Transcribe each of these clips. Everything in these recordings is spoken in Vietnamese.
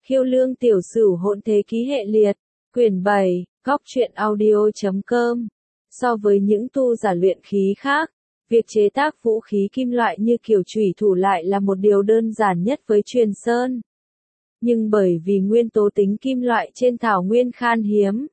Khiêu Lương Tiểu Sửu Hỗn Thế Ký Hệ Liệt, quyển 7, góc truyện audio.com. So với những tu giả luyện khí khác, việc chế tác vũ khí kim loại như kiểu chủy thủ lại là một điều đơn giản nhất với Truyền Sơn. Nhưng bởi vì nguyên tố tính kim loại trên thảo nguyên khan hiếm,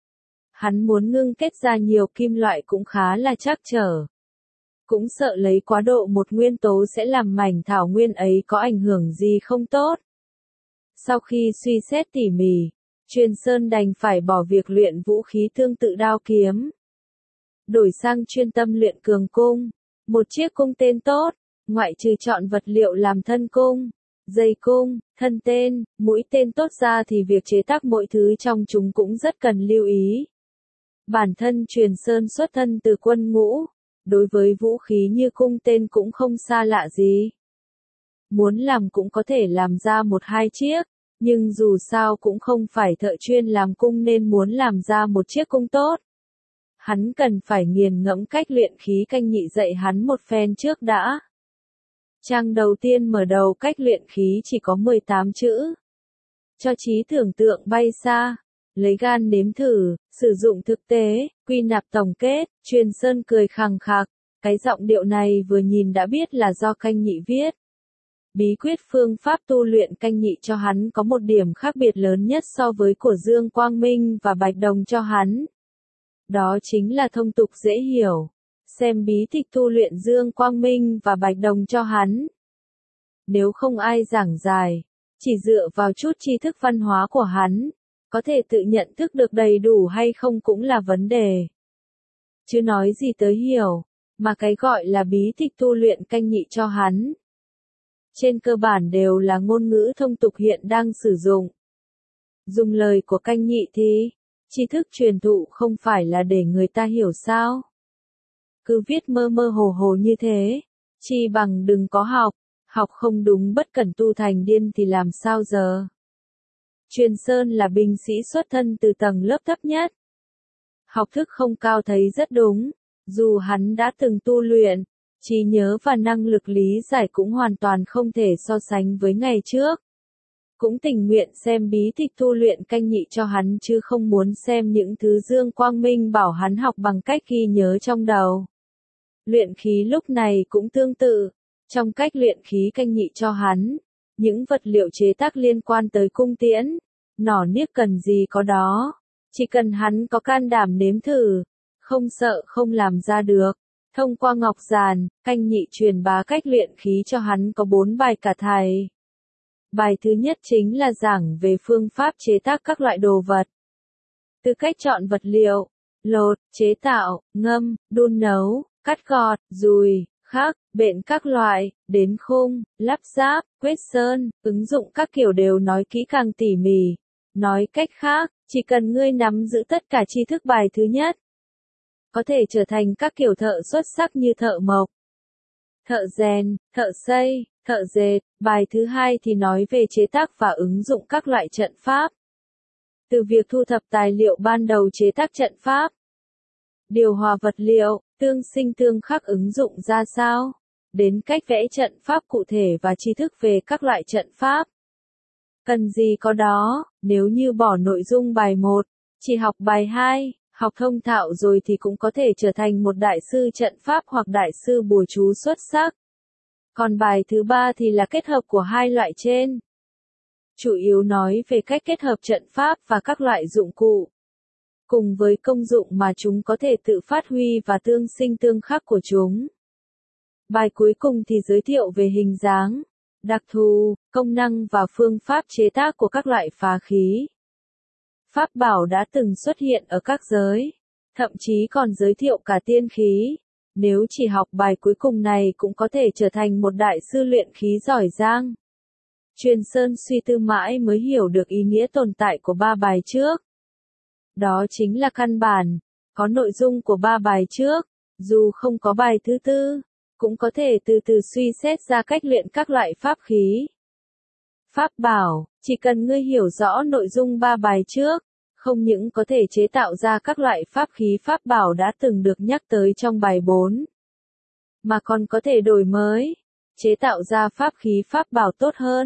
hắn muốn ngưng kết ra nhiều kim loại cũng khá là trắc trở. Cũng sợ lấy quá độ một nguyên tố sẽ làm mảnh thảo nguyên ấy có ảnh hưởng gì không tốt. Sau khi suy xét tỉ mỉ, Truyền Sơn đành phải bỏ việc luyện vũ khí tương tự đao kiếm, đổi sang chuyên tâm luyện cường cung, một chiếc cung tên tốt, ngoại trừ chọn vật liệu làm thân cung, dây cung, thân tên, mũi tên tốt ra thì việc chế tác mỗi thứ trong chúng cũng rất cần lưu ý. Bản thân Truyền Sơn xuất thân từ quân ngũ, đối với vũ khí như cung tên cũng không xa lạ gì. Muốn làm cũng có thể làm ra một hai chiếc, nhưng dù sao cũng không phải thợ chuyên làm cung nên muốn làm ra một chiếc cung tốt, hắn cần phải nghiền ngẫm cách luyện khí Canh Nhị dạy hắn một phen trước đã. Trang đầu tiên mở đầu cách luyện khí chỉ có 18 chữ. Cho trí tưởng tượng bay xa, lấy gan nếm thử, sử dụng thực tế, quy nạp tổng kết, Truyền Sơn cười khằng khặc, cái giọng điệu này vừa nhìn đã biết là do Canh Nhị viết. Bí quyết phương pháp tu luyện Canh Nhị cho hắn có một điểm khác biệt lớn nhất so với của Dương Quang Minh và Bạch Đồng cho hắn. Đó chính là thông tục dễ hiểu. Xem bí tịch tu luyện Dương Quang Minh và Bạch Đồng cho hắn. Nếu không ai giảng giải, chỉ dựa vào chút tri thức văn hóa của hắn, có thể tự nhận thức được đầy đủ hay không cũng là vấn đề. Chứ nói gì tới hiểu, mà cái gọi là bí tịch tu luyện Canh Nhị cho hắn, trên cơ bản đều là ngôn ngữ thông tục hiện đang sử dụng. Dùng lời của Canh Nhị thì, tri thức truyền thụ không phải là để người ta hiểu sao? Cứ viết mơ mơ hồ hồ như thế, chi bằng đừng có học, học không đúng bất cẩn tu thành điên thì làm sao giờ? Truyền Sơn là binh sĩ xuất thân từ tầng lớp thấp nhất. Học thức không cao thấy rất đúng, dù hắn đã từng tu luyện, trí nhớ và năng lực lý giải cũng hoàn toàn không thể so sánh với ngày trước. Cũng tình nguyện xem bí tịch tu luyện Canh Nhị cho hắn chứ không muốn xem những thứ Dương Quang Minh bảo hắn học bằng cách ghi nhớ trong đầu. Luyện khí lúc này cũng tương tự, trong cách luyện khí Canh Nhị cho hắn, những vật liệu chế tác liên quan tới cung tiễn, nỏ niếc cần gì có đó, chỉ cần hắn có can đảm nếm thử, không sợ không làm ra được. Thông qua ngọc giàn, Canh Nhị truyền bá cách luyện khí cho hắn có 4 bài cả thầy. Bài thứ nhất chính là giảng về phương pháp chế tác các loại đồ vật. Từ cách chọn vật liệu, lột, chế tạo, ngâm, đun nấu, cắt gọt, dùi, khắc, bện các loại, đến khung, lắp ráp, quét sơn, ứng dụng các kiểu đều nói kỹ càng tỉ mỉ. Nói cách khác, chỉ cần ngươi nắm giữ tất cả tri thức bài thứ nhất, có thể trở thành các kiểu thợ xuất sắc như thợ mộc, thợ rèn, thợ xây, thợ dệt. Bài thứ hai thì nói về chế tác và ứng dụng các loại trận pháp. Từ việc thu thập tài liệu ban đầu chế tác trận pháp, điều hòa vật liệu, tương sinh tương khắc ứng dụng ra sao, đến cách vẽ trận pháp cụ thể và tri thức về các loại trận pháp. Cần gì có đó, nếu như bỏ nội dung bài 1, chỉ học bài 2, học thông thạo rồi thì cũng có thể trở thành một đại sư trận pháp hoặc đại sư bùa chú xuất sắc. Còn bài thứ 3 thì là kết hợp của hai loại trên. Chủ yếu nói về cách kết hợp trận pháp và các loại dụng cụ, cùng với công dụng mà chúng có thể tự phát huy và tương sinh tương khắc của chúng. Bài cuối cùng thì giới thiệu về hình dáng, đặc thù, công năng và phương pháp chế tác của các loại phá khí, pháp bảo đã từng xuất hiện ở các giới, thậm chí còn giới thiệu cả tiên khí. Nếu chỉ học bài cuối cùng này cũng có thể trở thành một đại sư luyện khí giỏi giang. Truyền Sơn suy tư mãi mới hiểu được ý nghĩa tồn tại của 3 bài trước. Đó chính là căn bản, có nội dung của 3 bài trước, dù không có bài thứ tư, cũng có thể từ từ suy xét ra cách luyện các loại pháp khí. Pháp bảo, chỉ cần ngươi hiểu rõ nội dung 3 bài trước, không những có thể chế tạo ra các loại pháp khí pháp bảo đã từng được nhắc tới trong bài 4, mà còn có thể đổi mới, chế tạo ra pháp khí pháp bảo tốt hơn,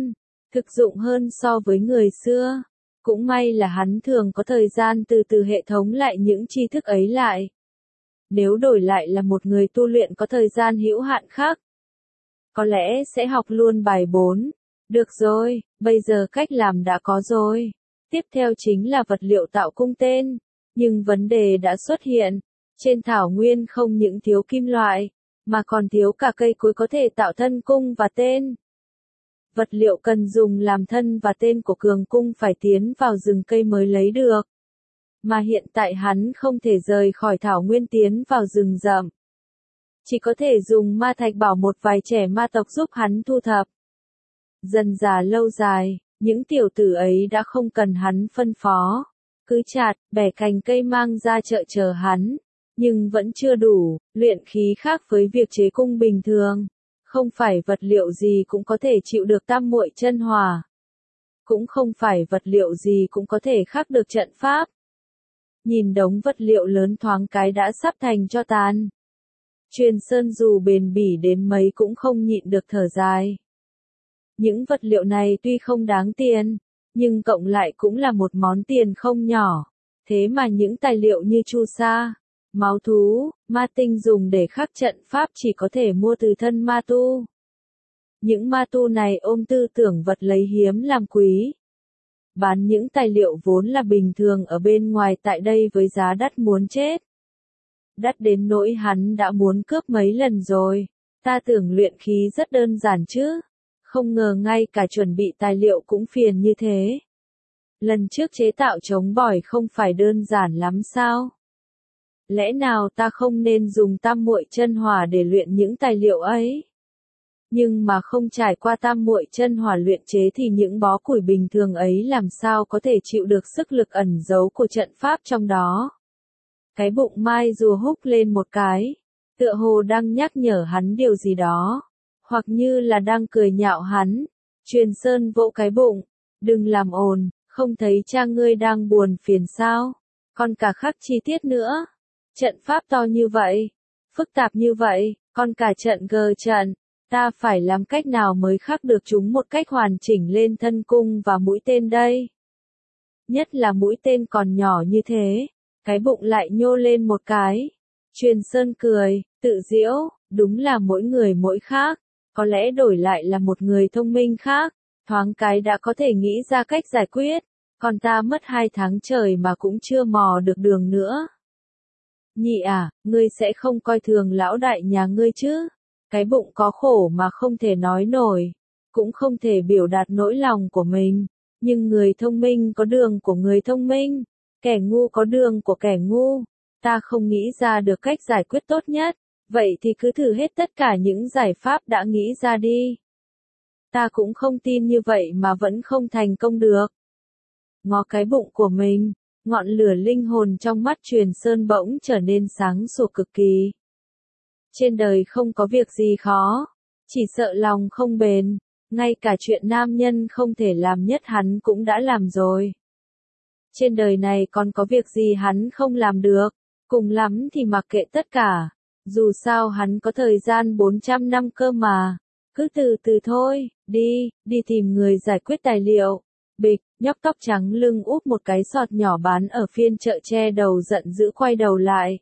thực dụng hơn so với người xưa. Cũng may là hắn thường có thời gian từ từ hệ thống lại những tri thức ấy lại. Nếu đổi lại là một người tu luyện có thời gian hữu hạn khác, có lẽ sẽ học luôn bài 4. Được rồi, bây giờ cách làm đã có rồi. Tiếp theo chính là vật liệu tạo cung tên. Nhưng vấn đề đã xuất hiện. Trên thảo nguyên không những thiếu kim loại, mà còn thiếu cả cây cối có thể tạo thân cung và tên. Vật liệu cần dùng làm thân và tên của cường cung phải tiến vào rừng cây mới lấy được. Mà hiện tại hắn không thể rời khỏi thảo nguyên tiến vào rừng rậm. Chỉ có thể dùng ma thạch bảo một vài trẻ ma tộc giúp hắn thu thập. Dần dà lâu dài, những tiểu tử ấy đã không cần hắn phân phó. Cứ chặt, bẻ cành cây mang ra chợ chờ hắn. Nhưng vẫn chưa đủ, luyện khí khác với việc chế cung bình thường. Không phải vật liệu gì cũng có thể chịu được tam muội chân hỏa. Cũng không phải vật liệu gì cũng có thể khắc được trận pháp. Nhìn đống vật liệu lớn thoáng cái đã sắp thành tro tàn. Truyền Sơn dù bền bỉ đến mấy cũng không nhịn được thở dài. Những vật liệu này tuy không đáng tiền, nhưng cộng lại cũng là một món tiền không nhỏ. Thế mà những tài liệu như chu sa, máu thú, ma tinh dùng để khắc trận pháp chỉ có thể mua từ thân ma tu. Những ma tu này ôm tư tưởng vật lấy hiếm làm quý. Bán những tài liệu vốn là bình thường ở bên ngoài tại đây với giá đắt muốn chết. Đắt đến nỗi hắn đã muốn cướp mấy lần rồi. Ta tưởng luyện khí rất đơn giản chứ. Không ngờ ngay cả chuẩn bị tài liệu cũng phiền như thế. Lần trước chế tạo trống bỏi không phải đơn giản lắm sao? Lẽ nào ta không nên dùng tam muội chân hỏa để luyện những tài liệu ấy? Nhưng mà không trải qua tam muội chân hỏa luyện chế thì những bó củi bình thường ấy làm sao có thể chịu được sức lực ẩn giấu của trận pháp trong đó. Cái bụng Mai rùa húc lên một cái, tựa hồ đang nhắc nhở hắn điều gì đó, hoặc như là đang cười nhạo hắn. Truyền Sơn vỗ cái bụng, đừng làm ồn, không thấy cha ngươi đang buồn phiền sao, còn cả khắc chi tiết nữa. Trận pháp to như vậy, phức tạp như vậy, còn cả trận gờ trận, ta phải làm cách nào mới khắc được chúng một cách hoàn chỉnh lên thân cung và mũi tên đây? Nhất là mũi tên còn nhỏ như thế, cái bụng lại nhô lên một cái. Truyền Sơn cười, tự giễu, đúng là mỗi người mỗi khác, có lẽ đổi lại là một người thông minh khác, thoáng cái đã có thể nghĩ ra cách giải quyết, còn ta mất 2 tháng trời mà cũng chưa mò được đường nữa. Nhị à, ngươi sẽ không coi thường lão đại nhà ngươi chứ? Cái bụng có khổ mà không thể nói nổi, cũng không thể biểu đạt nỗi lòng của mình, nhưng người thông minh có đường của người thông minh, kẻ ngu có đường của kẻ ngu. Ta không nghĩ ra được cách giải quyết tốt nhất, vậy thì cứ thử hết tất cả những giải pháp đã nghĩ ra đi. Ta cũng không tin như vậy mà vẫn không thành công được. Ngó cái bụng của mình, ngọn lửa linh hồn trong mắt Truyền Sơn bỗng trở nên sáng sủa cực kỳ. Trên đời không có việc gì khó, chỉ sợ lòng không bền, ngay cả chuyện nam nhân không thể làm nhất hắn cũng đã làm rồi. Trên đời này còn có việc gì hắn không làm được, cùng lắm thì mặc kệ tất cả, dù sao hắn có thời gian 400 năm cơ mà, cứ từ từ thôi, đi tìm người giải quyết tài liệu. Bịch, nhóc tóc trắng lưng úp một cái sọt nhỏ bán ở phiên chợ che đầu giận dữ quay đầu lại.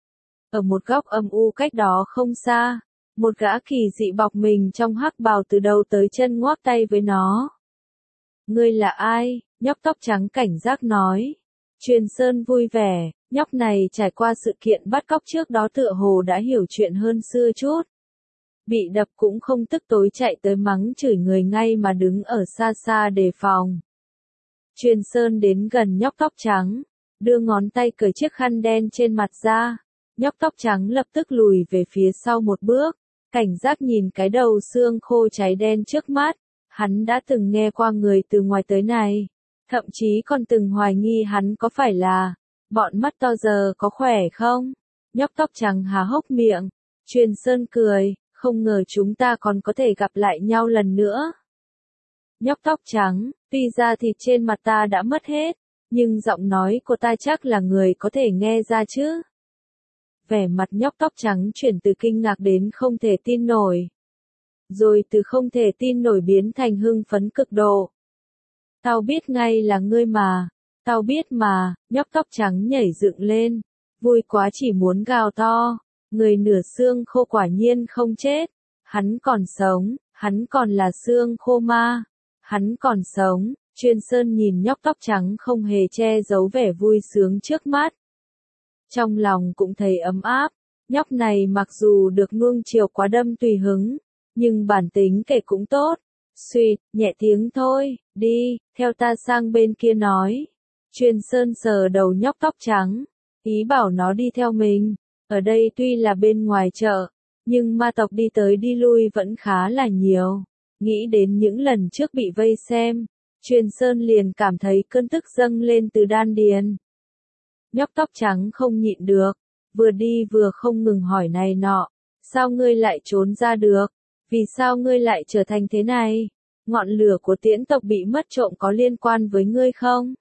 Ở một góc âm u cách đó không xa, một gã kỳ dị bọc mình trong hắc bào từ đầu tới chân ngoác tay với nó. Ngươi là ai? Nhóc tóc trắng cảnh giác nói. Truyền Sơn vui vẻ, nhóc này trải qua sự kiện bắt cóc trước đó tựa hồ đã hiểu chuyện hơn xưa chút. Bị đập cũng không tức tối chạy tới mắng chửi người ngay mà đứng ở xa xa đề phòng. Truyền Sơn đến gần nhóc tóc trắng, đưa ngón tay cởi chiếc khăn đen trên mặt ra. Nhóc tóc trắng lập tức lùi về phía sau một bước, cảnh giác nhìn cái đầu xương khô cháy đen trước mắt. Hắn đã từng nghe qua người từ ngoài tới này, thậm chí còn từng hoài nghi hắn có phải là bọn mắt to giờ có khỏe không? Nhóc tóc trắng há hốc miệng. Truyền Sơn cười, không ngờ chúng ta còn có thể gặp lại nhau lần nữa. Nhóc tóc trắng, tuy da thịt trên mặt ta đã mất hết, nhưng giọng nói của ta chắc là người có thể nghe ra chứ. Vẻ mặt nhóc tóc trắng chuyển từ kinh ngạc đến không thể tin nổi. rồi từ không thể tin nổi biến thành hưng phấn cực độ. Tao biết ngay là ngươi mà, tao biết mà, nhóc tóc trắng nhảy dựng lên, vui quá chỉ muốn gào to, người nửa xương khô quả nhiên không chết, hắn còn sống, hắn còn là xương khô ma, hắn còn sống. Chuyên Sơn nhìn nhóc tóc trắng không hề che giấu vẻ vui sướng trước mắt. Trong lòng cũng thấy ấm áp, nhóc này mặc dù được nuông chiều quá đâm tùy hứng, nhưng bản tính kể cũng tốt. Suýt, nhẹ tiếng thôi, đi, theo ta sang bên kia nói. Chuyên Sơn sờ đầu nhóc tóc trắng, ý bảo nó đi theo mình. Ở đây tuy là bên ngoài chợ, nhưng ma tộc đi tới đi lui vẫn khá là nhiều. Nghĩ đến những lần trước bị vây xem, Chuyên Sơn liền cảm thấy cơn tức dâng lên từ đan điền. Nhóc tóc trắng không nhịn được, vừa đi vừa không ngừng hỏi này nọ, sao ngươi lại trốn ra được, vì sao ngươi lại trở thành thế này, ngọn lửa của Tiễn tộc bị mất trộm có liên quan với ngươi không?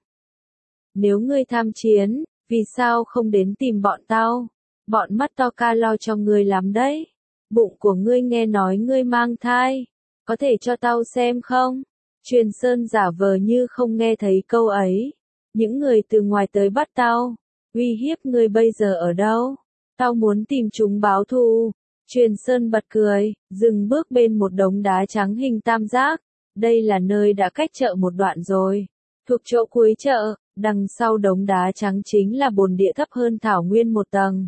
Nếu ngươi tham chiến, vì sao không đến tìm bọn tao, bọn mắt to ca lo cho ngươi lắm đấy, bụng của ngươi nghe nói ngươi mang thai, có thể cho tao xem không? Chuyên Sơn giả vờ như không nghe thấy câu ấy. Những người từ ngoài tới bắt tao, uy hiếp ngươi bây giờ ở đâu? Tao muốn tìm chúng báo thù. Chuyên Sơn bật cười, dừng bước bên một đống đá trắng hình tam giác. Đây là nơi đã cách chợ một đoạn rồi. Thuộc chỗ cuối chợ, đằng sau đống đá trắng chính là bồn địa thấp hơn thảo nguyên một tầng.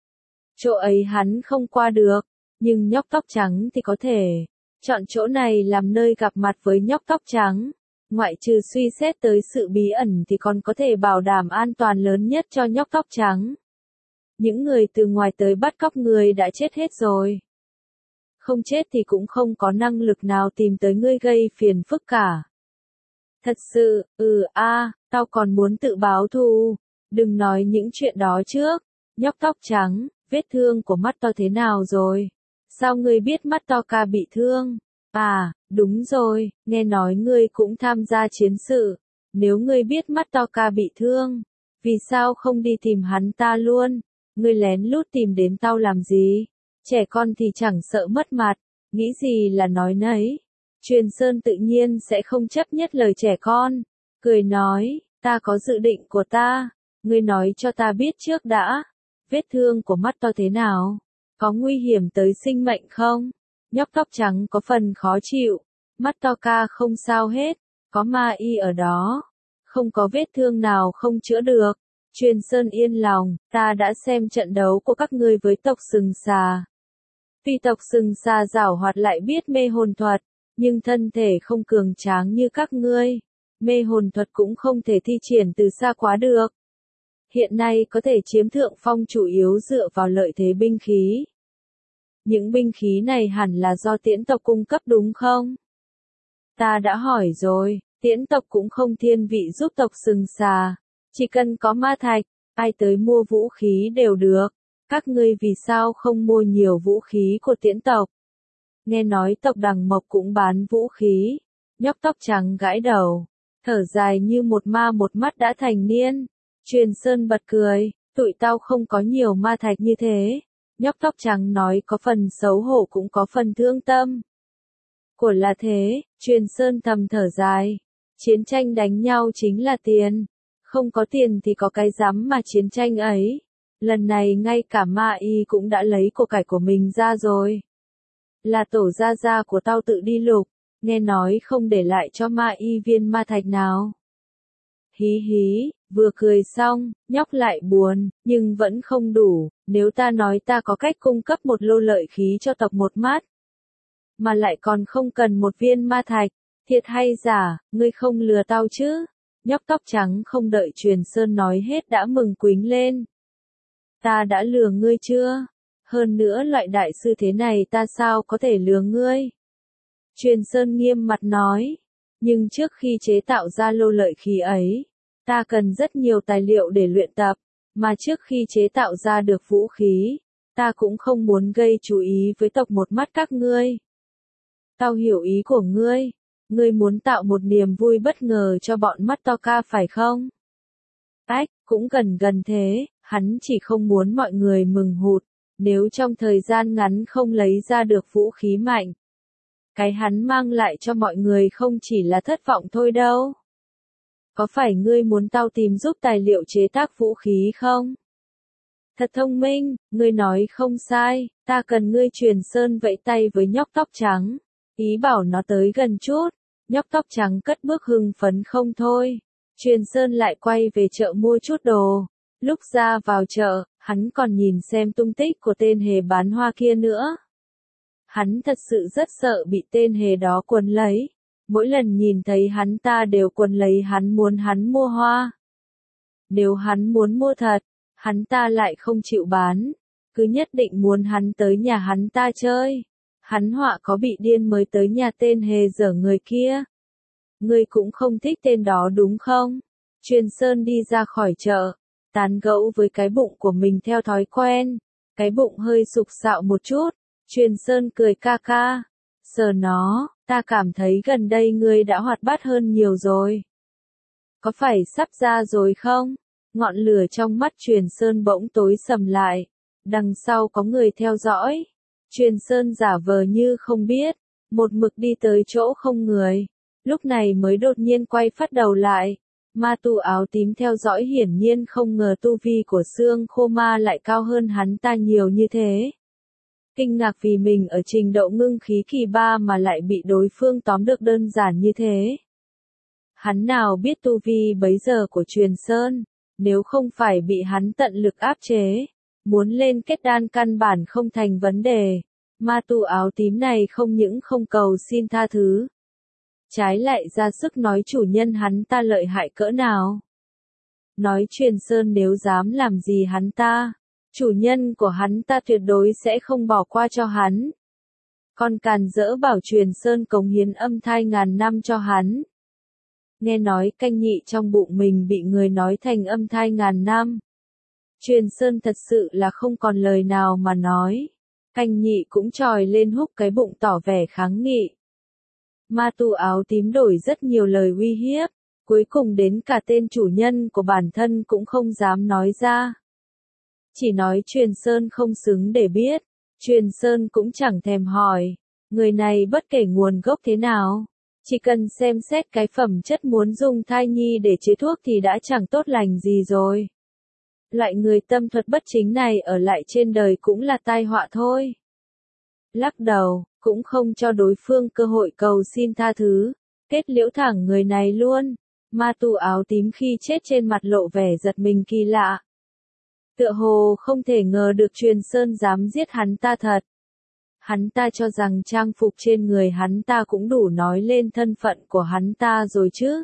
Chỗ ấy hắn không qua được, nhưng nhóc tóc trắng thì có thể. Chọn chỗ này làm nơi gặp mặt với nhóc tóc trắng, ngoại trừ suy xét tới sự bí ẩn thì còn có thể bảo đảm an toàn lớn nhất cho nhóc tóc trắng. Những người từ ngoài tới bắt cóc người đã chết hết rồi. Không chết thì cũng không có năng lực nào tìm tới ngươi gây phiền phức cả. Thật sự, tao còn muốn tự báo thù. Đừng nói những chuyện đó trước. Nhóc tóc trắng, vết thương của mắt to thế nào rồi? Sao ngươi biết mắt to ca bị thương? À, đúng rồi, nghe nói ngươi cũng tham gia chiến sự. Nếu ngươi biết mắt to ca bị thương, vì sao không đi tìm hắn ta luôn? Ngươi lén lút tìm đến tao làm gì? Trẻ con thì chẳng sợ mất mặt, nghĩ gì là nói nấy. Chuyên Sơn tự nhiên sẽ không chấp nhất lời trẻ con, cười nói, ta có dự định của ta, ngươi nói cho ta biết trước đã. Vết thương của mắt to thế nào? Có nguy hiểm tới sinh mệnh không? Nhóc tóc trắng có phần khó chịu, mắt to ca không sao hết, có ma y ở đó, không có vết thương nào không chữa được. Chuyên Sơn yên lòng, ta đã xem trận đấu của các ngươi với tộc sừng xà. Tuy tộc sừng xà giảo hoạt lại biết mê hồn thuật, nhưng thân thể không cường tráng như các ngươi. Mê hồn thuật cũng không thể thi triển từ xa quá được. Hiện nay có thể chiếm thượng phong chủ yếu dựa vào lợi thế binh khí. Những binh khí này hẳn là do Tiễn tộc cung cấp đúng không? Ta đã hỏi rồi, Tiễn tộc cũng không thiên vị giúp tộc sừng xà. Chỉ cần có ma thạch, ai tới mua vũ khí đều được. Các ngươi vì sao không mua nhiều vũ khí của Tiễn tộc? Nghe nói tộc Đằng Mộc cũng bán vũ khí. Nhóc tóc trắng gãi đầu, thở dài như một ma một mắt đã thành niên. Chuyên Sơn bật cười, tụi tao không có nhiều ma thạch như thế. Nhóc tóc trắng nói có phần xấu hổ cũng có phần thương tâm. Của là thế, Chuyên Sơn thầm thở dài. Chiến tranh đánh nhau chính là tiền. Không có tiền thì có cái dám mà chiến tranh ấy. Lần này ngay cả ma y cũng đã lấy của cải của mình ra rồi. Là tổ gia gia của tao tự đi lục, nghe nói không để lại cho ma y viên ma thạch nào. Hí hí, vừa cười xong, nhóc lại buồn, nhưng vẫn không đủ, nếu ta nói ta có cách cung cấp một lô lợi khí cho tộc một mắt, mà lại còn không cần một viên ma thạch, thiệt hay giả, ngươi không lừa tao chứ? Nhóc tóc trắng không đợi Chuyên Sơn nói hết đã mừng quính lên. Ta đã lừa ngươi chưa? Hơn nữa loại đại sư thế này ta sao có thể lừa ngươi? Chuyên Sơn nghiêm mặt nói, nhưng trước khi chế tạo ra lô lợi khí ấy, ta cần rất nhiều tài liệu để luyện tập, mà trước khi chế tạo ra được vũ khí, ta cũng không muốn gây chú ý với tộc một mắt các ngươi. Tao hiểu ý của ngươi, ngươi muốn tạo một niềm vui bất ngờ cho bọn mắt to ca phải không? Ách, cũng gần thế, hắn chỉ không muốn mọi người mừng hụt, nếu trong thời gian ngắn không lấy ra được vũ khí mạnh. Cái hắn mang lại cho mọi người không chỉ là thất vọng thôi đâu. Có phải ngươi muốn tao tìm giúp tài liệu chế tác vũ khí không? Thật thông minh, ngươi nói không sai, ta cần ngươi. Truyền Sơn vẫy tay với nhóc tóc trắng, ý bảo nó tới gần chút. Nhóc tóc trắng cất bước hưng phấn không thôi. Truyền Sơn lại quay về chợ mua chút đồ. Lúc ra vào chợ, hắn còn nhìn xem tung tích của tên hề bán hoa kia nữa. Hắn thật sự rất sợ bị tên hề đó quấn lấy. Mỗi lần nhìn thấy hắn ta đều quấn lấy hắn, muốn hắn mua hoa. Nếu hắn muốn mua thật, hắn ta lại không chịu bán, cứ nhất định muốn hắn tới nhà hắn ta chơi. Hắn họa có bị điên mới tới nhà tên hề dở người kia. Ngươi cũng không thích tên đó đúng không? Truyền Sơn đi ra khỏi chợ, tán gẫu với cái bụng của mình theo thói quen. Cái bụng hơi sục sạo một chút. Truyền Sơn cười ca ca. Sờ nó, ta cảm thấy gần đây ngươi đã hoạt bát hơn nhiều rồi. Có phải sắp ra rồi không? Ngọn lửa trong mắt Truyền Sơn bỗng tối sầm lại. Đằng sau có người theo dõi. Truyền Sơn giả vờ như không biết, một mực đi tới chỗ không người. Lúc này mới đột nhiên quay phát đầu lại. Ma tu áo tím theo dõi hiển nhiên không ngờ tu vi của xương khô ma lại cao hơn hắn ta nhiều như thế. Kinh ngạc vì mình ở trình độ ngưng khí kỳ 3 mà lại bị đối phương tóm được đơn giản như thế. Hắn nào biết tu vi bấy giờ của Truyền Sơn, nếu không phải bị hắn tận lực áp chế, muốn lên kết đan căn bản không thành vấn đề. Ma tu áo tím này không những không cầu xin tha thứ, trái lại ra sức nói chủ nhân hắn ta lợi hại cỡ nào. Nói Truyền Sơn nếu dám làm gì hắn ta, chủ nhân của hắn ta tuyệt đối sẽ không bỏ qua cho hắn. Còn càn rỡ bảo Truyền Sơn cống hiến âm thai ngàn năm cho hắn. Nghe nói canh nhị trong bụng mình bị người nói thành âm thai ngàn năm. Truyền Sơn thật sự là không còn lời nào mà nói. Canh nhị cũng tròi lên húc cái bụng tỏ vẻ kháng nghị. Ma tu áo tím đổi rất nhiều lời uy hiếp, cuối cùng đến cả tên chủ nhân của bản thân cũng không dám nói ra. Chỉ nói Truyền Sơn không xứng để biết, Truyền Sơn cũng chẳng thèm hỏi, người này bất kể nguồn gốc thế nào, chỉ cần xem xét cái phẩm chất muốn dùng thai nhi để chế thuốc thì đã chẳng tốt lành gì rồi. Loại người tâm thuật bất chính này ở lại trên đời cũng là tai họa thôi. Lắc đầu, cũng không cho đối phương cơ hội cầu xin tha thứ, kết liễu thẳng người này luôn. Ma tu áo tím khi chết trên mặt lộ vẻ giật mình kỳ lạ. Tựa hồ không thể ngờ được Truyền Sơn dám giết hắn ta thật. Hắn ta cho rằng trang phục trên người hắn ta cũng đủ nói lên thân phận của hắn ta rồi chứ.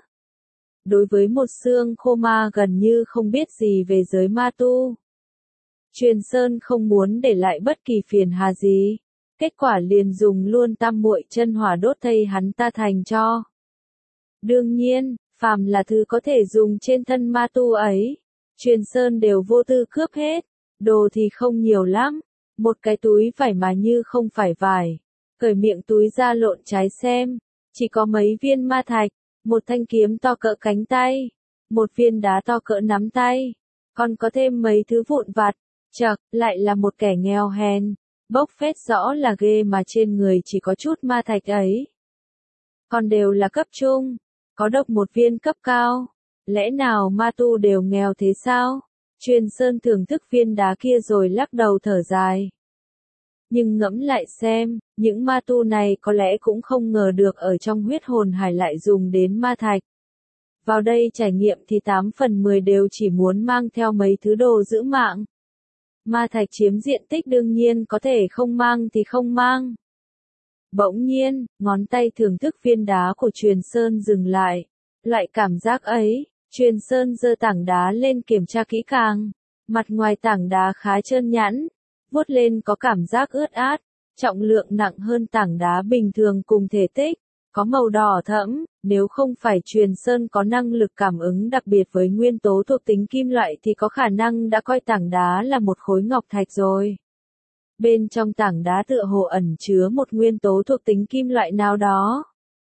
Đối với một xương khô ma gần như không biết gì về giới ma tu, Truyền Sơn không muốn để lại bất kỳ phiền hà gì. Kết quả liền dùng luôn tam muội chân hỏa đốt thây hắn ta thành tro. Đương nhiên, phàm là thứ có thể dùng trên thân ma tu ấy, Truyền Sơn đều vô tư cướp hết. Đồ thì không nhiều lắm, một cái túi vải mà như không phải vải. Cởi miệng túi ra lộn trái xem, chỉ có mấy viên ma thạch, một thanh kiếm to cỡ cánh tay, một viên đá to cỡ nắm tay, còn có thêm mấy thứ vụn vặt. Chậc, lại là một kẻ nghèo hèn. Bốc phét rõ là ghê mà trên người chỉ có chút ma thạch ấy. Còn đều là cấp trung, có độc một viên cấp cao. Lẽ nào ma tu đều nghèo thế sao? Truyền Sơn thưởng thức viên đá kia rồi lắc đầu thở dài. Nhưng ngẫm lại xem, những ma tu này có lẽ cũng không ngờ được ở trong huyết hồn hải lại dùng đến ma thạch. Vào đây trải nghiệm thì 8 phần 10 đều chỉ muốn mang theo mấy thứ đồ giữ mạng. Ma thạch chiếm diện tích đương nhiên có thể không mang thì không mang. Bỗng nhiên, ngón tay thưởng thức viên đá của Truyền Sơn dừng lại. Loại cảm giác ấy, Truyền Sơn giơ tảng đá lên kiểm tra kỹ càng. Mặt ngoài tảng đá khá trơn nhẵn, vuốt lên có cảm giác ướt át, trọng lượng nặng hơn tảng đá bình thường cùng thể tích, có màu đỏ thẫm. Nếu không phải Truyền Sơn có năng lực cảm ứng đặc biệt với nguyên tố thuộc tính kim loại thì có khả năng đã coi tảng đá là một khối ngọc thạch rồi. Bên trong tảng đá tựa hồ ẩn chứa một nguyên tố thuộc tính kim loại nào đó.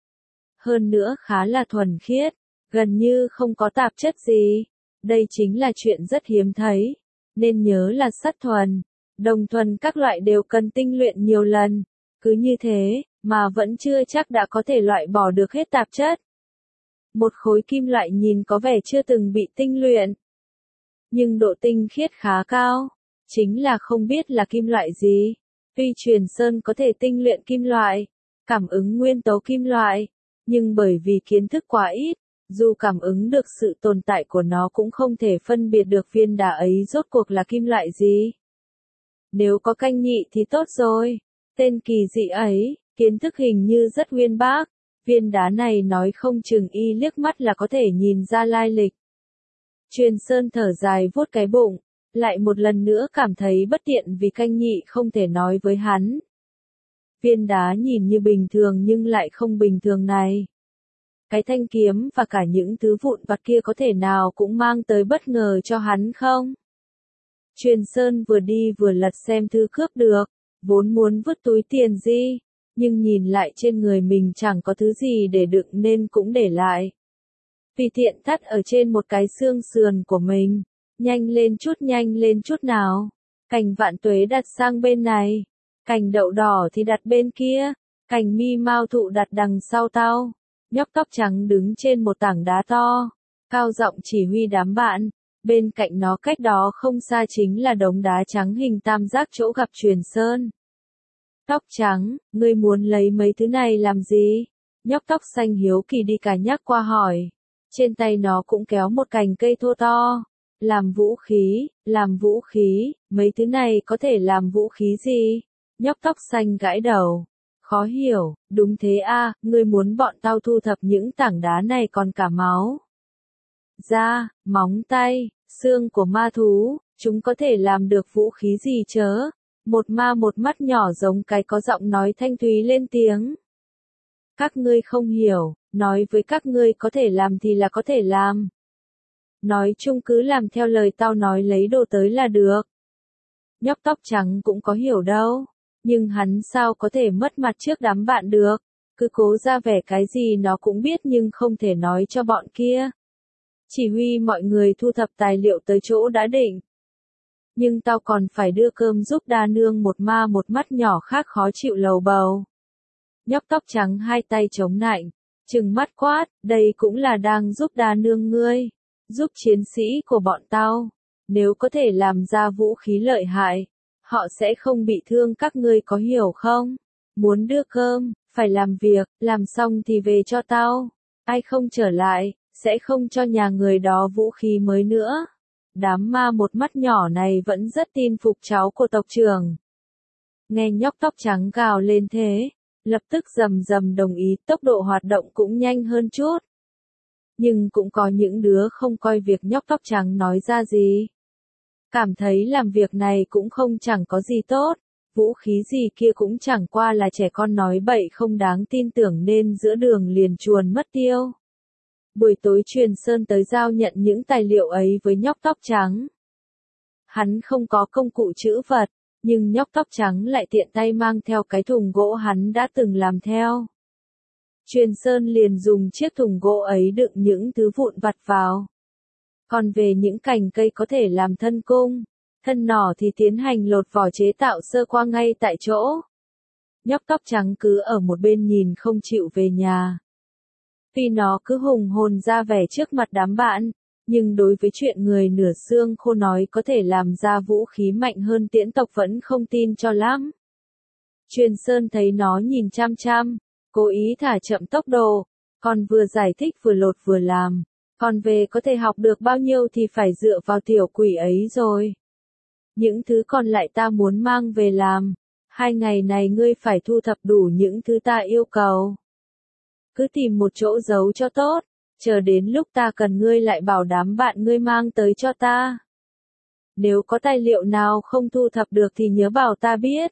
Hơn nữa khá là thuần khiết, gần như không có tạp chất gì. Đây chính là chuyện rất hiếm thấy. Nên nhớ là sắt thuần, đồng thuần các loại đều cần tinh luyện nhiều lần. Cứ như thế, mà vẫn chưa chắc đã có thể loại bỏ được hết tạp chất. Một khối kim loại nhìn có vẻ chưa từng bị tinh luyện, nhưng độ tinh khiết khá cao, chính là không biết là kim loại gì. Tuy Truyền Sơn có thể tinh luyện kim loại, cảm ứng nguyên tố kim loại, nhưng bởi vì kiến thức quá ít, dù cảm ứng được sự tồn tại của nó cũng không thể phân biệt được viên đá ấy rốt cuộc là kim loại gì. Nếu có canh nhị thì tốt rồi. Tên kỳ dị ấy, kiến thức hình như rất uyên bác, viên đá này nói không chừng y liếc mắt là có thể nhìn ra lai lịch. Truyền Sơn thở dài vuốt cái bụng, lại một lần nữa cảm thấy bất tiện vì canh nhị không thể nói với hắn. Viên đá nhìn như bình thường nhưng lại không bình thường này. Cái thanh kiếm và cả những thứ vụn vặt kia có thể nào cũng mang tới bất ngờ cho hắn không? Truyền Sơn vừa đi vừa lật xem thứ cướp được, vốn muốn vứt túi tiền gì, nhưng nhìn lại trên người mình chẳng có thứ gì để đựng nên cũng để lại. Vì tiện thắt ở trên một cái xương sườn của mình, nhanh lên chút nào. Cành vạn tuế đặt sang bên này, cành đậu đỏ thì đặt bên kia, cành mi mao thụ đặt đằng sau tao. Nhóc tóc trắng đứng trên một tảng đá to, cao giọng chỉ huy đám bạn, bên cạnh nó cách đó không xa chính là đống đá trắng hình tam giác chỗ gặp Truyền Sơn. Tóc trắng, ngươi muốn lấy mấy thứ này làm gì? Nhóc tóc xanh hiếu kỳ đi cả nhắc qua hỏi. Trên tay nó cũng kéo một cành cây thô to. Làm vũ khí, mấy thứ này có thể làm vũ khí gì? Nhóc tóc xanh gãi đầu. Khó hiểu, đúng thế a, ngươi muốn bọn tao thu thập những tảng đá này còn cả máu. Da, móng tay, xương của ma thú, chúng có thể làm được vũ khí gì chớ? Một ma một mắt nhỏ giống cái có giọng nói thanh thúy lên tiếng. Các ngươi không hiểu, nói với các ngươi có thể làm thì là có thể làm. Nói chung cứ làm theo lời tao nói lấy đồ tới là được. Nhóc tóc trắng cũng có hiểu đâu, nhưng hắn sao có thể mất mặt trước đám bạn được, cứ cố ra vẻ cái gì nó cũng biết nhưng không thể nói cho bọn kia. Chỉ huy mọi người thu thập tài liệu tới chỗ đã định. Nhưng tao còn phải đưa cơm giúp đa nương, một ma một mắt nhỏ khác khó chịu lầu bầu. Nhóc tóc trắng hai tay chống nạnh, trừng mắt quát, đây cũng là đang giúp đa nương ngươi, giúp chiến sĩ của bọn tao. Nếu có thể làm ra vũ khí lợi hại, họ sẽ không bị thương, các ngươi có hiểu không? Muốn đưa cơm, phải làm việc, làm xong thì về cho tao. Ai không trở lại, sẽ không cho nhà người đó vũ khí mới nữa. Đám ma một mắt nhỏ này vẫn rất tin phục cháu của tộc trưởng. Nghe nhóc tóc trắng gào lên thế, lập tức rầm rầm đồng ý, tốc độ hoạt động cũng nhanh hơn chút. Nhưng cũng có những đứa không coi việc nhóc tóc trắng nói ra gì. Cảm thấy làm việc này cũng không chẳng có gì tốt, vũ khí gì kia cũng chẳng qua là trẻ con nói bậy không đáng tin tưởng nên giữa đường liền chuồn mất tiêu. Buổi tối Truyền Sơn tới giao nhận những tài liệu ấy với nhóc tóc trắng. Hắn không có công cụ trữ vật, nhưng nhóc tóc trắng lại tiện tay mang theo cái thùng gỗ hắn đã từng làm theo. Truyền Sơn liền dùng chiếc thùng gỗ ấy đựng những thứ vụn vặt vào. Còn về những cành cây có thể làm thân cung, thân nỏ thì tiến hành lột vỏ chế tạo sơ qua ngay tại chỗ. Nhóc tóc trắng cứ ở một bên nhìn không chịu về nhà. Tuy nó cứ hùng hồn ra vẻ trước mặt đám bạn, nhưng đối với chuyện người nửa xương khô nói có thể làm ra vũ khí mạnh hơn tiễn tộc vẫn không tin cho lắm. Truyền Sơn thấy nó nhìn chăm chăm, cố ý thả chậm tốc độ, còn vừa giải thích vừa lột vừa làm. Còn về có thể học được bao nhiêu thì phải dựa vào tiểu quỷ ấy rồi. Những thứ còn lại ta muốn mang về làm. 2 ngày này ngươi phải thu thập đủ những thứ ta yêu cầu. Cứ tìm một chỗ giấu cho tốt, chờ đến lúc ta cần ngươi lại bảo đám bạn ngươi mang tới cho ta. Nếu có tài liệu nào không thu thập được thì nhớ bảo ta biết.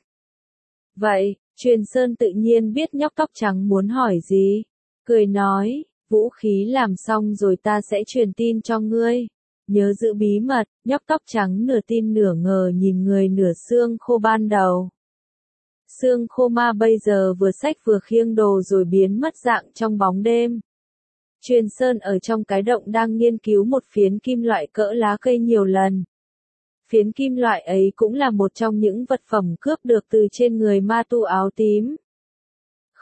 Vậy, Truyền Sơn tự nhiên biết nhóc tóc trắng muốn hỏi gì. Cười nói, vũ khí làm xong rồi ta sẽ truyền tin cho ngươi. Nhớ giữ bí mật, nhóc tóc trắng nửa tin nửa ngờ nhìn người nửa xương khô ban đầu. Xương khô ma bây giờ vừa xách vừa khiêng đồ rồi biến mất dạng trong bóng đêm. Truyền Sơn ở trong cái động đang nghiên cứu một phiến kim loại cỡ lá cây nhiều lần. Phiến kim loại ấy cũng là một trong những vật phẩm cướp được từ trên người ma tu áo tím.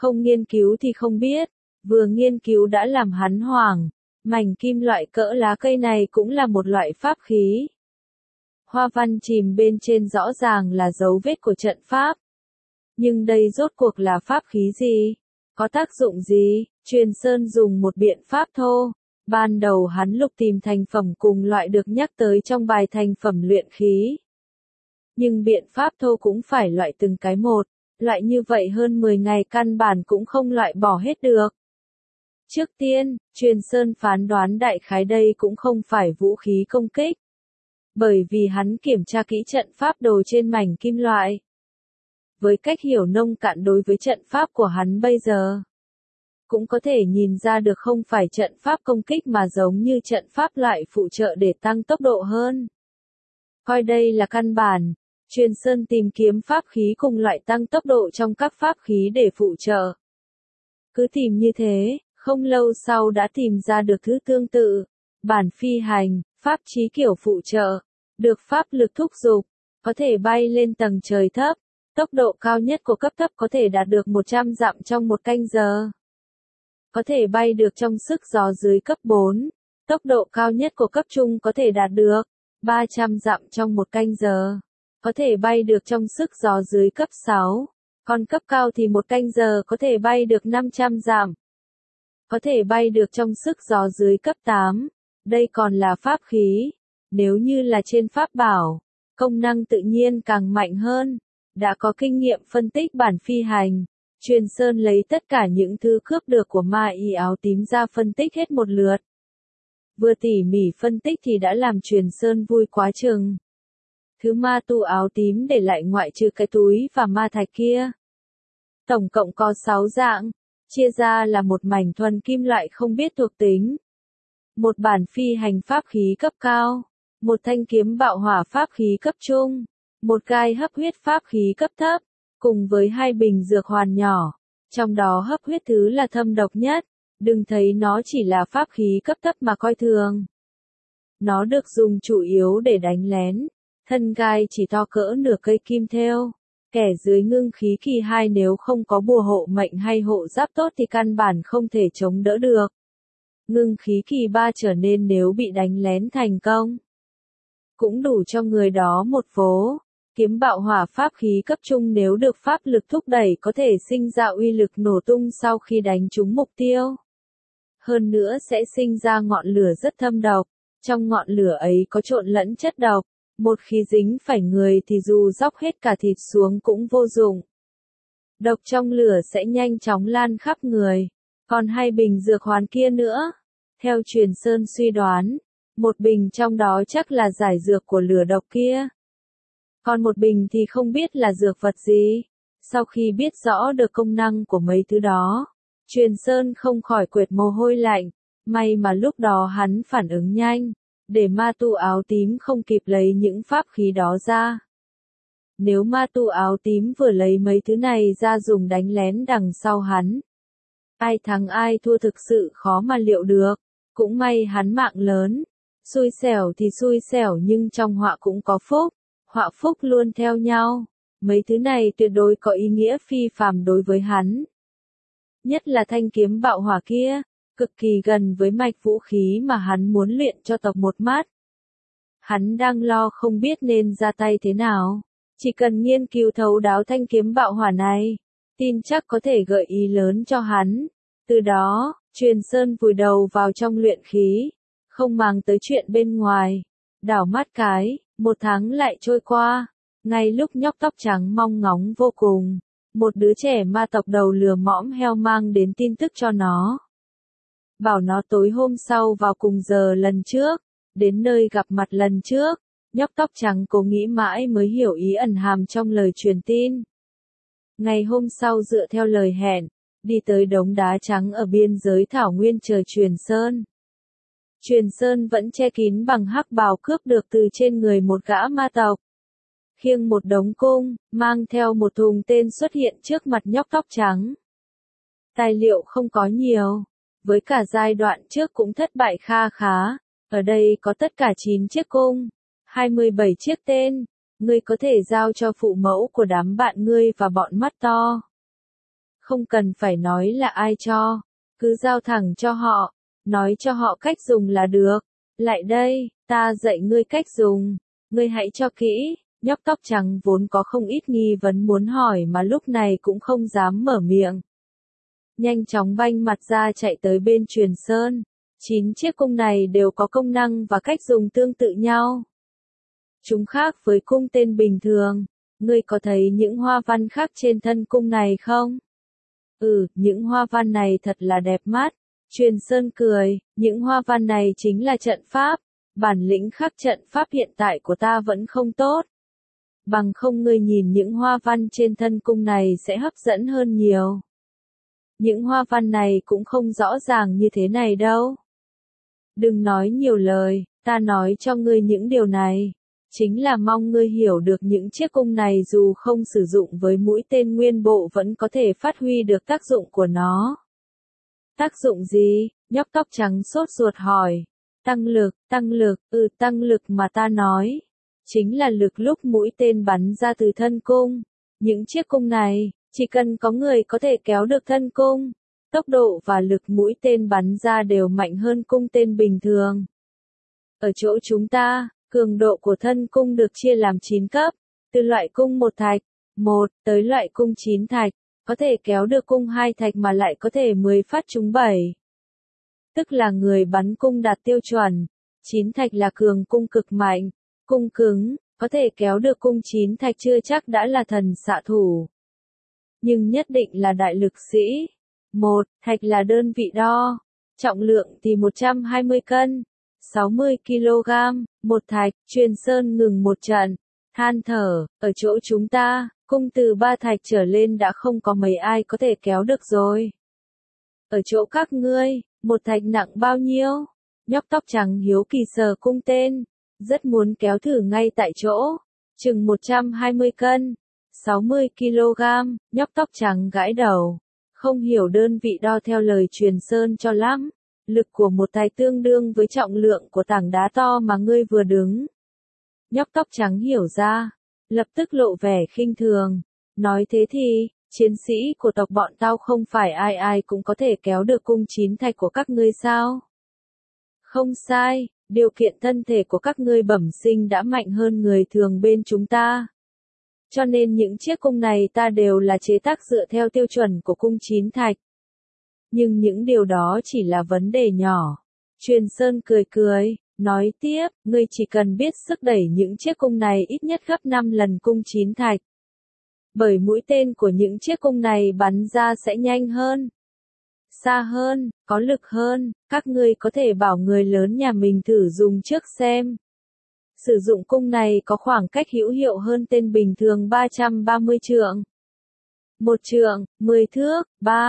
Không nghiên cứu thì không biết, vừa nghiên cứu đã làm hắn hoảng. Mảnh kim loại cỡ lá cây này cũng là một loại pháp khí. Hoa văn chìm bên trên rõ ràng là dấu vết của trận pháp. Nhưng đây rốt cuộc là pháp khí gì? Có tác dụng gì? Truyền Sơn dùng một biện pháp thô. Ban đầu hắn lục tìm thành phẩm cùng loại được nhắc tới trong bài thành phẩm luyện khí. Nhưng biện pháp thô cũng phải loại từng cái một, loại như vậy hơn 10 ngày căn bản cũng không loại bỏ hết được. Trước tiên, Truyền Sơn phán đoán đại khái đây cũng không phải vũ khí công kích. Bởi vì hắn kiểm tra kỹ trận pháp đồ trên mảnh kim loại. Với cách hiểu nông cạn đối với trận pháp của hắn bây giờ, cũng có thể nhìn ra được không phải trận pháp công kích mà giống như trận pháp loại phụ trợ để tăng tốc độ hơn. Coi đây là căn bản, Truyền Sơn tìm kiếm pháp khí cùng loại tăng tốc độ trong các pháp khí để phụ trợ. Cứ tìm như thế, không lâu sau đã tìm ra được thứ tương tự, bản phi hành, pháp chí kiểu phụ trợ, được pháp lực thúc giục, có thể bay lên tầng trời thấp, tốc độ cao nhất của cấp thấp có thể đạt được 100 dặm trong một canh giờ. Có thể bay được trong sức gió dưới cấp 4, tốc độ cao nhất của cấp trung có thể đạt được 300 dặm trong một canh giờ. Có thể bay được trong sức gió dưới cấp 6, còn cấp cao thì một canh giờ có thể bay được 500 dặm. Có thể bay được trong sức gió dưới cấp 8, đây còn là pháp khí. Nếu như là trên pháp bảo, công năng tự nhiên càng mạnh hơn. Đã có kinh nghiệm phân tích bản phi hành, Truyền Sơn lấy tất cả những thứ cướp được của ma y áo tím ra phân tích hết một lượt. Vừa tỉ mỉ phân tích thì đã làm Truyền Sơn vui quá chừng. Thứ ma tu áo tím để lại ngoại trừ cái túi và ma thạch kia. Tổng cộng có 6 dạng, chia ra là một mảnh thuần kim loại không biết thuộc tính. Một bản phi hành pháp khí cấp cao. Một thanh kiếm bạo hỏa pháp khí cấp trung. Một gai hấp huyết pháp khí cấp thấp. Cùng với 2 bình dược hoàn nhỏ. Trong đó hấp huyết thứ là thâm độc nhất. Đừng thấy nó chỉ là pháp khí cấp thấp mà coi thường. Nó được dùng chủ yếu để đánh lén. Thân gai chỉ to cỡ nửa cây kim thêu. Kẻ dưới ngưng khí kỳ 2 nếu không có bùa hộ mệnh hay hộ giáp tốt thì căn bản không thể chống đỡ được. Ngưng khí kỳ 3 trở nên nếu bị đánh lén thành công, cũng đủ cho người đó một vố. Kiếm bạo hỏa pháp khí cấp trung nếu được pháp lực thúc đẩy có thể sinh ra uy lực nổ tung sau khi đánh trúng mục tiêu. Hơn nữa sẽ sinh ra ngọn lửa rất thâm độc. Trong ngọn lửa ấy có trộn lẫn chất độc. Một khi dính phải người thì dù dốc hết cả thịt xuống cũng vô dụng. Độc trong lửa sẽ nhanh chóng lan khắp người. Còn 2 bình dược hoàn kia nữa. Theo Truyền Sơn suy đoán, một bình trong đó chắc là giải dược của lửa độc kia. Còn một bình thì không biết là dược vật gì. Sau khi biết rõ được công năng của mấy thứ đó, Truyền Sơn không khỏi quệt mồ hôi lạnh. May mà lúc đó hắn phản ứng nhanh. Để ma tu áo tím không kịp lấy những pháp khí đó ra. Nếu ma tu áo tím vừa lấy mấy thứ này ra dùng đánh lén đằng sau hắn, ai thắng ai thua thực sự khó mà liệu được. Cũng may hắn mạng lớn. Xui xẻo thì xui xẻo nhưng trong họa cũng có phúc. Họa phúc luôn theo nhau. Mấy thứ này tuyệt đối có ý nghĩa phi phàm đối với hắn. Nhất là thanh kiếm bạo hỏa kia. Cực kỳ gần với mạch vũ khí mà hắn muốn luyện cho tộc một mắt. Hắn đang lo không biết nên ra tay thế nào. Chỉ cần nghiên cứu thấu đáo thanh kiếm bạo hỏa này, tin chắc có thể gợi ý lớn cho hắn. Từ đó, Truyền Sơn vùi đầu vào trong luyện khí, không màng tới chuyện bên ngoài. Đảo mắt cái, 1 tháng lại trôi qua. Ngay lúc nhóc tóc trắng mong ngóng vô cùng, một đứa trẻ ma tộc đầu lừa mõm heo mang đến tin tức cho nó. Bảo nó tối hôm sau vào cùng giờ lần trước, đến nơi gặp mặt lần trước. Nhóc tóc trắng cố nghĩ mãi mới hiểu ý ẩn hàm trong lời truyền tin. Ngày hôm sau dựa theo lời hẹn, đi tới đống đá trắng ở biên giới thảo nguyên chờ Truyền Sơn. Truyền Sơn vẫn che kín bằng hắc bào cướp được từ trên người một gã ma tộc. Khiêng một đống cung, mang theo một thùng tên xuất hiện trước mặt nhóc tóc trắng. Tài liệu không có nhiều. Với cả giai đoạn trước cũng thất bại kha khá, ở đây có tất cả 9 chiếc cung, 27 chiếc tên, ngươi có thể giao cho phụ mẫu của đám bạn ngươi và bọn mắt to. không cần phải nói là ai cho, cứ giao thẳng cho họ, nói cho họ cách dùng là được. Lại đây, ta dạy ngươi cách dùng, ngươi hãy cho kỹ. Nhóc tóc trắng vốn có không ít nghi vấn muốn hỏi mà lúc này cũng không dám mở miệng. Nhanh chóng banh mặt ra chạy tới bên Truyền Sơn. 9 chiếc cung này đều có công năng và cách dùng tương tự nhau. Chúng khác với cung tên bình thường. Ngươi có thấy những hoa văn khác trên thân cung này không? Những hoa văn này thật là đẹp mắt. Truyền Sơn cười, những hoa văn này chính là trận pháp. Bản lĩnh khắc trận pháp hiện tại của ta vẫn không tốt. Bằng không ngươi nhìn những hoa văn trên thân cung này sẽ hấp dẫn hơn nhiều. Những hoa văn này cũng không rõ ràng như thế này đâu. Đừng nói nhiều lời, ta nói cho ngươi những điều này. Chính là mong ngươi hiểu được những chiếc cung này dù không sử dụng với mũi tên nguyên bộ vẫn có thể phát huy được tác dụng của nó. Tác dụng gì? Nhóc tóc trắng sốt ruột hỏi. Tăng lực, tăng lực mà ta nói. Chính là lực lúc mũi tên bắn ra từ thân cung. Những chiếc cung này, chỉ cần có người có thể kéo được thân cung, tốc độ và lực mũi tên bắn ra đều mạnh hơn cung tên bình thường. Ở chỗ chúng ta, cường độ của thân cung được chia làm 9 cấp, từ loại cung 1 thạch, 1 tới loại cung 9 thạch, có thể kéo được cung 2 thạch mà lại có thể 10 phát trúng 7. Tức là người bắn cung đạt tiêu chuẩn. 9 thạch là cường cung cực mạnh, cung cứng, có thể kéo được cung 9 thạch chưa chắc đã là thần xạ thủ. Nhưng nhất định là đại lực sĩ. 1 thạch là đơn vị đo, trọng lượng thì 120 cân, 60 kg, 1 thạch. Truyền Sơn ngừng một trận, than thở, ở chỗ chúng ta, cung từ 3 thạch trở lên đã không có mấy ai có thể kéo được rồi. Ở chỗ các ngươi, 1 thạch nặng bao nhiêu? Nhóc tóc trắng hiếu kỳ sờ cung tên, rất muốn kéo thử ngay tại chỗ. Chừng 120 cân, 60 kg, nhóc tóc trắng gãi đầu. Không hiểu đơn vị đo theo lời Truyền Sơn cho lắm. Lực của 1 thạch tương đương với trọng lượng của tảng đá to mà ngươi vừa đứng. Nhóc tóc trắng hiểu ra, lập tức lộ vẻ khinh thường. Nói thế thì, chiến sĩ của tộc bọn tao không phải ai ai cũng có thể kéo được cung 9 thạch của các ngươi sao? Không sai, điều kiện thân thể của các ngươi bẩm sinh đã mạnh hơn người thường bên chúng ta. Cho nên những chiếc cung này ta đều là chế tác dựa theo tiêu chuẩn của cung 9 thạch. Nhưng những điều đó chỉ là vấn đề nhỏ. Truyền Sơn cười cười, nói tiếp, ngươi chỉ cần biết sức đẩy những chiếc cung này ít nhất gấp 5 lần cung 9 thạch. Bởi mũi tên của những chiếc cung này bắn ra sẽ nhanh hơn, xa hơn, có lực hơn. Các ngươi có thể bảo người lớn nhà mình thử dùng trước xem. Sử dụng cung này có khoảng cách hữu hiệu hơn tên bình thường 330 trượng. 1 trượng, 10 thước,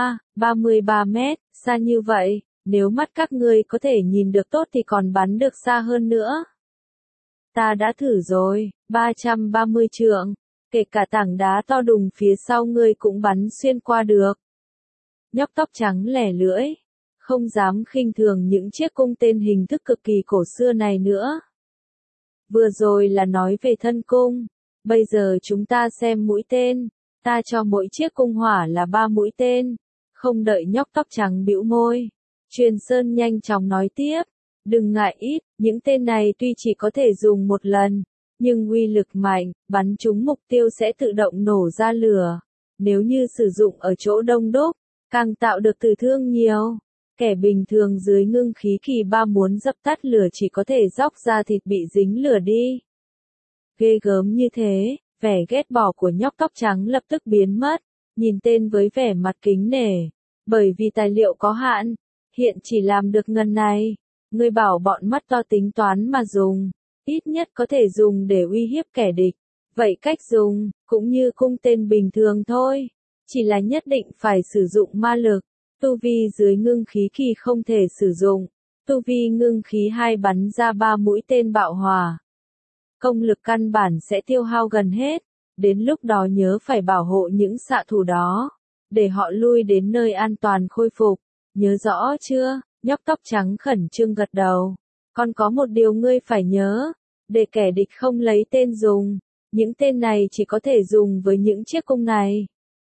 33 mét, xa như vậy, nếu mắt các ngươi có thể nhìn được tốt thì còn bắn được xa hơn nữa. Ta đã thử rồi, 330 trượng, kể cả tảng đá to đùng phía sau ngươi cũng bắn xuyên qua được. Nhóc tóc trắng lẻ lưỡi, không dám khinh thường những chiếc cung tên hình thức cực kỳ cổ xưa này nữa. Vừa rồi là nói về thân cung, bây giờ chúng ta xem mũi tên. Ta cho mỗi chiếc cung hỏa là 3 mũi tên. Không đợi nhóc tóc trắng bĩu môi, Truyền Sơn nhanh chóng nói tiếp, đừng ngại ít, những tên này tuy chỉ có thể dùng một lần, nhưng uy lực mạnh, bắn trúng mục tiêu sẽ tự động nổ ra lửa. Nếu như sử dụng ở chỗ đông đúc, càng tạo được tử thương nhiều. Kẻ bình thường dưới ngưng khí kỳ 3 muốn dập tắt lửa chỉ có thể róc da thịt bị dính lửa đi. Ghê gớm như thế, vẻ ghét bỏ của nhóc tóc trắng lập tức biến mất, nhìn tên với vẻ mặt kính nể. Bởi vì tài liệu có hạn, hiện chỉ làm được ngần này. Ngươi bảo bọn mắt to tính toán mà dùng, ít nhất có thể dùng để uy hiếp kẻ địch. Vậy cách dùng, cũng như cung tên bình thường thôi, chỉ là nhất định phải sử dụng ma lực. Tu vi dưới ngưng khí kỳ không thể sử dụng. Tu vi ngưng khí 2 bắn ra 3 mũi tên bạo hỏa. Công lực căn bản sẽ tiêu hao gần hết. Đến lúc đó nhớ phải bảo hộ những xạ thủ đó, để họ lui đến nơi an toàn khôi phục. Nhớ rõ chưa? Nhóc tóc trắng khẩn trương gật đầu. Còn có một điều ngươi phải nhớ, để kẻ địch không lấy tên dùng. Những tên này chỉ có thể dùng với những chiếc cung này.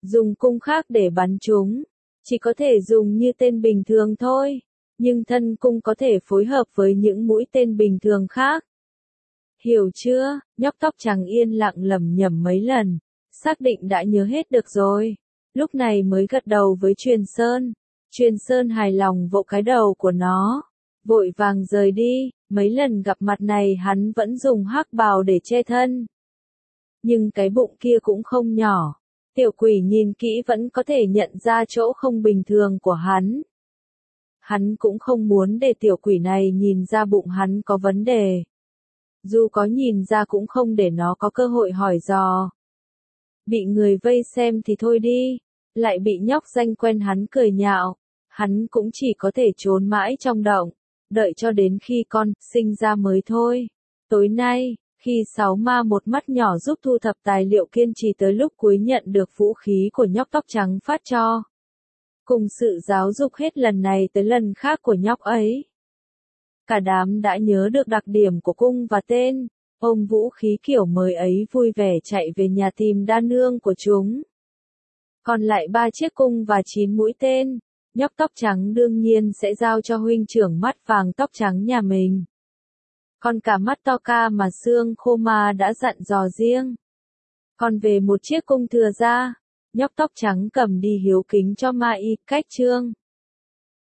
dùng cung khác để bắn chúng. Chỉ có thể dùng như tên bình thường thôi, nhưng thân cung có thể phối hợp với những mũi tên bình thường khác. Hiểu chưa? Nhóc tóc trắng yên lặng lẩm nhẩm mấy lần, xác định đã nhớ hết được rồi. Lúc này mới gật đầu với Truyền Sơn. Truyền Sơn hài lòng vỗ cái đầu của nó, vội vàng rời đi. Mấy lần gặp mặt này hắn vẫn dùng hắc bào để che thân. Nhưng cái bụng kia cũng không nhỏ. Tiểu quỷ nhìn kỹ vẫn có thể nhận ra chỗ không bình thường của hắn. Hắn cũng không muốn để tiểu quỷ này nhìn ra bụng hắn có vấn đề. Dù có nhìn ra cũng không để nó có cơ hội hỏi dò. Bị người vây xem thì thôi đi, lại bị nhóc danh quen hắn cười nhạo. Hắn cũng chỉ có thể trốn mãi trong động, đợi cho đến khi con sinh ra mới thôi. Tối nay, khi Sáu Ma một mắt nhỏ giúp thu thập tài liệu kiên trì tới lúc cuối nhận được vũ khí của nhóc tóc trắng phát cho. Cùng sự giáo dục hết lần này tới lần khác của nhóc ấy. Cả đám đã nhớ được đặc điểm của cung và tên, ôm vũ khí kiểu mới ấy vui vẻ chạy về nhà tìm đa nương của chúng. Còn lại 3 chiếc cung và 9 mũi tên, nhóc tóc trắng đương nhiên sẽ giao cho huynh trưởng mắt vàng tóc trắng nhà mình. Còn cả mắt to ca mà xương khô ma đã dặn dò riêng. Còn về một chiếc cung thừa ra, nhóc tóc trắng cầm đi hiếu kính cho Ma Y Cách Trương.